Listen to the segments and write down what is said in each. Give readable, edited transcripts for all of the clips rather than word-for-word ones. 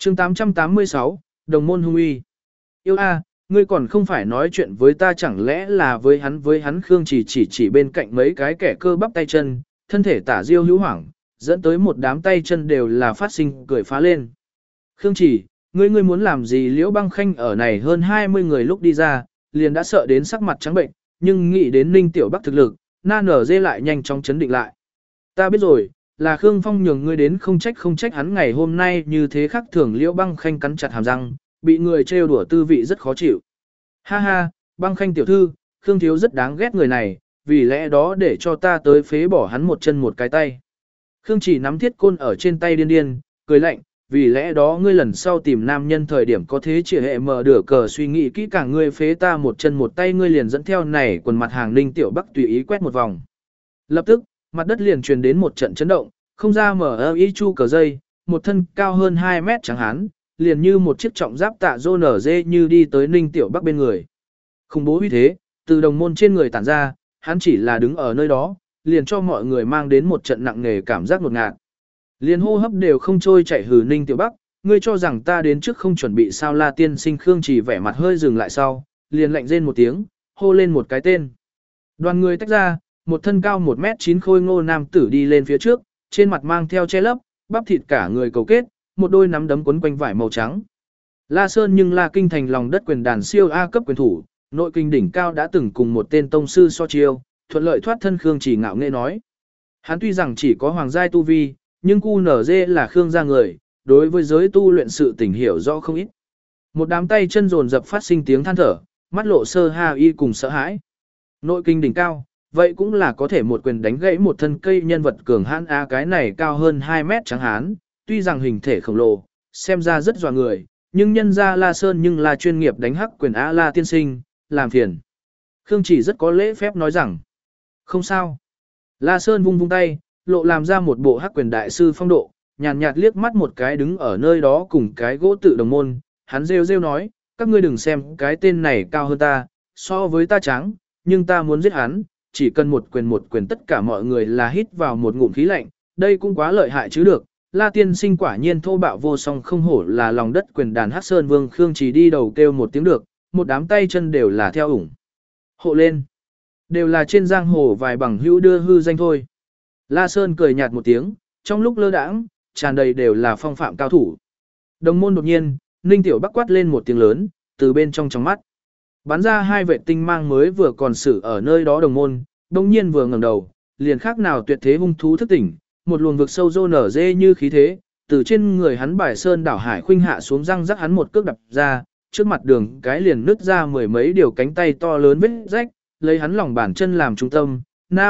chương 886, đồng môn hung uy. Yêu a, ngươi còn không phải nói chuyện với ta chẳng lẽ là với hắn Khương chỉ bên cạnh mấy cái kẻ cơ bắp tay chân, thân thể tả diêu hữu hoảng, dẫn tới một đám tay chân đều là phát sinh cười phá lên. Khương chỉ, ngươi muốn làm gì? Liễu Băng Khanh ở này hơn 20 người lúc đi ra, liền đã sợ đến sắc mặt trắng bệnh, nhưng nghĩ đến Ninh Tiểu Bắc thực lực, na nở dê lại nhanh chóng chấn định lại. Ta biết rồi, là Khương Phong nhường ngươi đến không trách hắn ngày hôm nay như thế khác thường. Liễu Băng Khanh cắn chặt hàm răng, bị người trêu đùa tư vị rất khó chịu. Ha ha, Băng Khanh tiểu thư, Khương thiếu rất đáng ghét người này, vì lẽ đó để cho ta tới phế bỏ hắn một chân một cái tay. Khương chỉ nắm thiết côn ở trên tay điên điên, cười lạnh, vì lẽ đó ngươi lần sau tìm nam nhân thời điểm có thế chỉ hệ mở đửa cờ suy nghĩ kỹ càng, ngươi phế ta một chân một tay ngươi liền dẫn theo này quần mặt hàng Ninh Tiểu Bắc tùy ý quét một vòng. Lập tức, mặt đất liền truyền đến một trận chấn động, không ra mở y chu cờ dây, một thân cao hơn 2 mét trắng hán, liền như một chiếc trọng giáp tạ rô nở dê như đi tới Ninh Tiểu Bắc bên người. Khủng bố uy thế, từ đồng môn trên người tản ra, hắn chỉ là đứng ở nơi đó, liền cho mọi người mang đến một trận nặng nề cảm giác ngột ngạt. Liền hô hấp đều không trôi chảy. Hừ, Ninh Tiểu Bắc, ngươi cho rằng ta đến trước không chuẩn bị sao? La tiên sinh Khương chỉ vẻ mặt hơi dừng lại sau, liền lạnh rên một tiếng, hô lên một cái tên. Đoàn người tách ra, một thân cao 1m9 khôi ngô nam tử đi lên phía trước, trên mặt mang theo che lấp, bắp thịt cả người cầu kết, một đôi nắm đấm quấn quanh vải màu trắng. La Sơn nhưng La Kinh thành lòng đất quyền đàn siêu A cấp quyền thủ, nội kinh đỉnh cao đã từng cùng một tên tông sư so chiêu, thuận lợi thoát thân. Khương chỉ ngạo nghễ nói. Hắn tuy rằng chỉ có hoàng giai tu vi, nhưng QNZ là Khương gia người, đối với giới tu luyện sự tình hiểu rõ không ít. Một đám tay chân dồn dập phát sinh tiếng than thở, mắt lộ sơ ha y cùng sợ hãi. Nội kinh đỉnh cao, vậy cũng là có thể một quyền đánh gãy một thân cây nhân vật cường hãn a. Cái này cao hơn 2 mét trắng hán, tuy rằng hình thể khổng lồ, xem ra rất dọa người, nhưng nhân ra La Sơn nhưng là chuyên nghiệp đánh hắc quyền a. La tiên sinh, làm phiền. Khương chỉ rất có lễ phép nói rằng. Không sao. La Sơn vung vung tay, lộ làm ra một bộ hắc quyền đại sư phong độ, nhàn nhạt liếc mắt một cái đứng ở nơi đó cùng cái gỗ tự đồng môn, hắn rêu rêu nói, các ngươi đừng xem cái tên này cao hơn ta, so với ta trắng, nhưng ta muốn giết hắn, chỉ cần một quyền tất cả mọi người là hít vào một ngụm khí lạnh, đây cũng quá lợi hại chứ được. La tiên sinh quả nhiên thô bạo vô song, không hổ là lòng đất quyền đàn Hắc Sơn Vương. Khương chỉ đi đầu kêu một tiếng được, một đám tay chân đều là theo ủng hộ lên, đều là trên giang hồ vài bằng hữu đưa hư danh thôi. La Sơn cười nhạt một tiếng, trong lúc lơ đãng, tràn đầy đều là phong phạm cao thủ. Đồng môn đột nhiên, Ninh Tiểu Bắc quát lên một tiếng lớn, từ bên trong mắt bắn ra hai vệ tinh mang mới vừa còn xử ở nơi đó đồng môn, đồng nhiên vừa ngẩng đầu, liền khác nào tuyệt thế hung thú thức tỉnh, một luồng vực sâu rô nở dê như khí thế, từ trên người hắn bài sơn đảo hải khuynh hạ xuống, răng rắc hắn một cước đập ra, trước mặt đường cái liền nứt ra mười mấy điều cánh tay to lớn vết rách, lấy hắn lòng bàn chân làm trung tâm,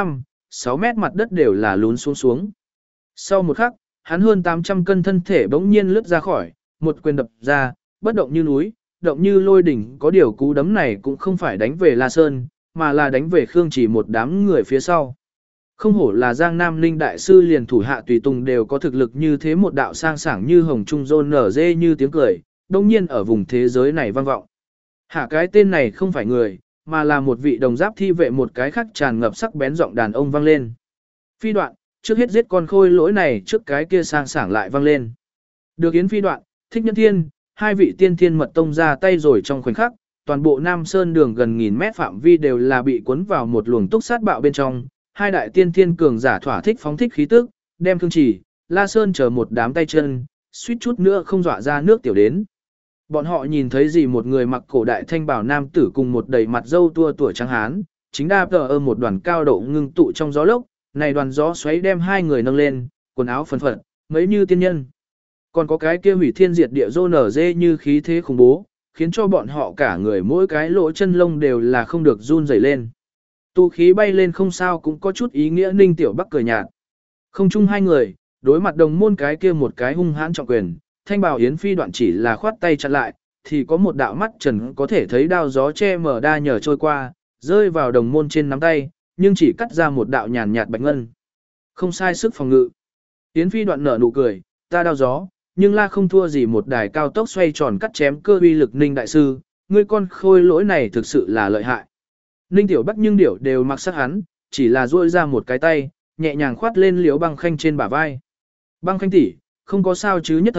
6 mét mặt đất đều là lún xuống. Sau một khắc, hắn hơn 800 cân thân thể bỗng nhiên lướt ra khỏi, một quyền đập ra, bất động như núi, động như lôi đỉnh. Có điều cú đấm này cũng không phải đánh về La Sơn, mà là đánh về Khương chỉ một đám người phía sau. Không hổ là Giang Nam Ninh đại sư, liền thủ hạ tùy tùng đều có thực lực như thế, một đạo sang sảng như hồng trung rôn nở dê như tiếng cười, đông nhiên ở vùng thế giới này vang vọng. Hạ cái tên này không phải người, mà là một vị đồng giáp thi vệ, một cái khác tràn ngập sắc bén giọng đàn ông vang lên. Phi Đoạn, trước hết giết con khôi lỗi này, trước cái kia sang sảng lại vang lên. Được Yến Phi Đoạn, Thích Nhân Thiên, hai vị tiên thiên mật tông ra tay rồi trong khoảnh khắc, toàn bộ Nam Sơn đường gần 1000 mét phạm vi đều là bị cuốn vào một luồng túc sát bạo bên trong. Hai đại tiên thiên cường giả thỏa thích phóng thích khí tức, đem Khương chỉ, La Sơn chờ một đám tay chân, suýt chút nữa không dọa ra nước tiểu đến. Bọn họ nhìn thấy gì? Một người mặc cổ đại thanh bào nam tử cùng một đầy mặt râu tua tuổi trắng hán, chính đa ở một đoàn cao độ ngưng tụ trong gió lốc, này đoàn gió xoáy đem hai người nâng lên, quần áo phấn phật, mấy như tiên nhân. Còn có cái kia hủy thiên diệt địa rô nở dê như khí thế khủng bố, khiến cho bọn họ cả người mỗi cái lỗ chân lông đều là không được run rẩy lên. Tu khí bay lên không sao cũng có chút ý nghĩa. Ninh Tiểu Bắc cười nhạt. Không chung hai người, đối mặt đồng môn cái kia một cái hung hãn trọng quyền, thanh bào Yến Phi Đoạn chỉ là khoát tay chặn lại, thì có một đạo mắt trần có thể thấy đao gió che mở đa nhờ trôi qua, rơi vào đồng môn trên nắm tay, nhưng chỉ cắt ra một đạo nhàn nhạt bạch ngân. Không sai sức phòng ngự. Yến Phi Đoạn nở nụ cười, ta đao gió, nhưng la không thua gì một đài cao tốc xoay tròn cắt chém cơ uy lực. Ninh đại sư, ngươi con khôi lỗi này thực sự là lợi hại. Ninh Tiểu Bắc nhưng điểu đều mặc sắc hắn, chỉ là duỗi ra một cái tay, nhẹ nhàng khoát lên Liễu Băng Khanh trên bả vai. Băng Khanh tỷ, không có sao chứ? Nhất thời,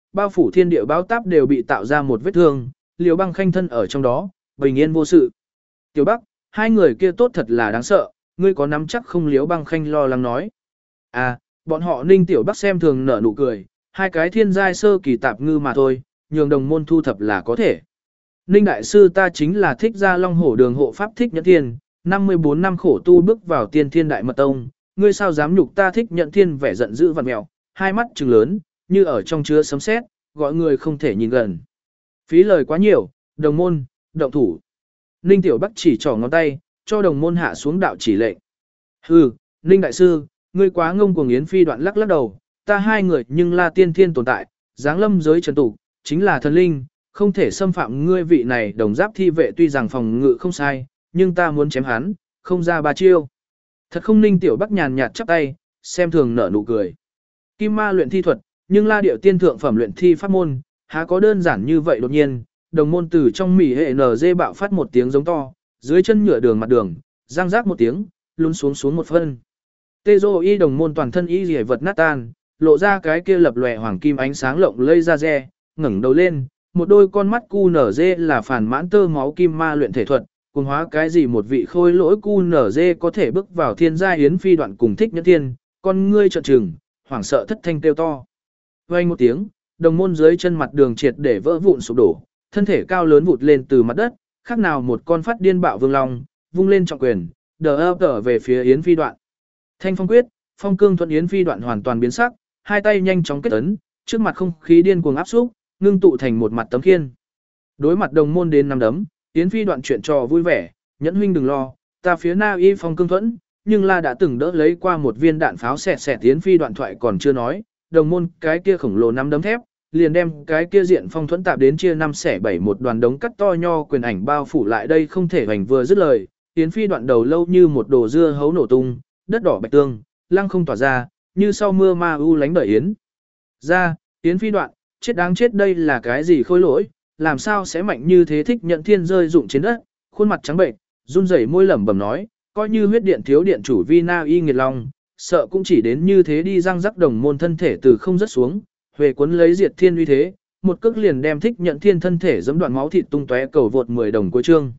bao phủ thiên địa báo táp đều bị tạo ra một vết thương, Liễu Băng Khanh thân ở trong đó, bình yên vô sự. Tiểu Bắc, hai người kia tốt thật là đáng sợ, ngươi có nắm chắc không? Liễu Băng Khanh lo lắng nói. À, bọn họ Ninh Tiểu Bắc xem thường nở nụ cười, hai cái thiên giai sơ kỳ tạp ngư mà thôi, nhường đồng môn thu thập là có thể. Ninh đại sư ta chính là Thích Gia Long Hổ Đường hộ pháp Thích Nhẫn Thiên, 54 năm khổ tu bước vào tiên thiên đại mật tông, ngươi sao dám nhục ta? Thích Nhẫn Thiên vẻ giận dữ vặn mèo, hai mắt trừng lớn, như ở trong chứa sấm sét, gọi người không thể nhìn gần. Phí lời quá nhiều, đồng môn, động thủ. Ninh Tiểu Bắc chỉ trỏ ngón tay, cho đồng môn hạ xuống đạo chỉ lệnh. Hừ, Ninh đại sư, ngươi quá ngông cuồng. Yến Phi Đoạn lắc lắc đầu, ta hai người nhưng là tiên thiên tồn tại, giáng lâm giới trần tục, chính là thần linh, không thể xâm phạm ngươi vị này đồng giáp thi vệ. Tuy rằng phòng ngự không sai, nhưng ta muốn chém hắn, không ra ba chiêu. Thật không? Ninh Tiểu Bắc nhàn nhạt chắp tay, xem thường nở nụ cười. Kim ma luyện thi thuật, nhưng la điệu tiên thượng phẩm luyện thi pháp môn, há có đơn giản như vậy? Đột nhiên, đồng môn từ trong mỉ hệ NG bạo phát một tiếng giống to, dưới chân nhựa đường mặt đường, răng rác một tiếng, lún xuống một phân. Tê Dô Y đồng môn toàn thân y rỉa vật nát tan, lộ ra cái kia lập lòe hoàng kim ánh sáng lộng lây ra re, ngẩng đầu lên, một đôi con mắt cu nở dê là phản mãn tơ máu kim ma luyện thể thuật, cùng hóa cái gì một vị khôi lỗi cu nở dê có thể bước vào thiên gia. Yến Phi Đoạn cùng Thích Nhẫn Thiên, con ngươi trợn trừng, hoảng sợ thất thanh kêu to. Vang một tiếng, đồng môn dưới chân mặt đường triệt để vỡ vụn sụp đổ, thân thể cao lớn vụt lên từ mặt đất, khác nào một con phát điên bạo vương long, vung lên trọng quyền, đờ về phía Yến Phi Đoạn. Thanh phong quyết, phong cương thuận. Yến Phi Đoạn hoàn toàn biến sắc, hai tay nhanh chóng kết ấn, trước mặt không khí điên cuồng áp xúc, ngưng tụ thành một mặt tấm khiên. Đối mặt đồng môn đến năm đấm, Yến Phi Đoạn chuyện trò vui vẻ, Nhẫn huynh đừng lo, ta phía Na Y phong cương thuẫn, nhưng la đã từng đỡ lấy qua một viên đạn pháo xẹt xẹt. Yến Phi Đoạn thoại còn chưa nói, đồng môn cái kia khổng lồ năm đấm thép, liền đem cái kia diện phong thuẫn tạp đến chia 5 xẻ 7, một đoàn đống cắt to nho quyền ảnh bao phủ lại đây không thể hoành. Vừa dứt lời, Yến Phi Đoạn đầu lâu như một đồ dưa hấu nổ tung, đất đỏ bạch tương, lăng không tỏa ra, như sau mưa ma u lánh đợi Yến. Ra, Yến Phi Đoạn, chết đáng chết, đây là cái gì khôi lỗi, làm sao sẽ mạnh như thế? Thích Nhẫn Thiên rơi rụng trên đất, khuôn mặt trắng bệnh, run rẩy môi lẩm bẩm nói, coi như huyết điện thiếu điện chủ Vi Na Y nghiệt long, sợ cũng chỉ đến như thế đi. Răng rắc, đồng môn thân thể từ không rớt xuống, huề cuốn lấy diệt thiên uy thế, một cước liền đem Thích Nhẫn Thiên thân thể giẫm đoạn máu thịt tung tóe. Cầu vượt 10 đồng cuối chương.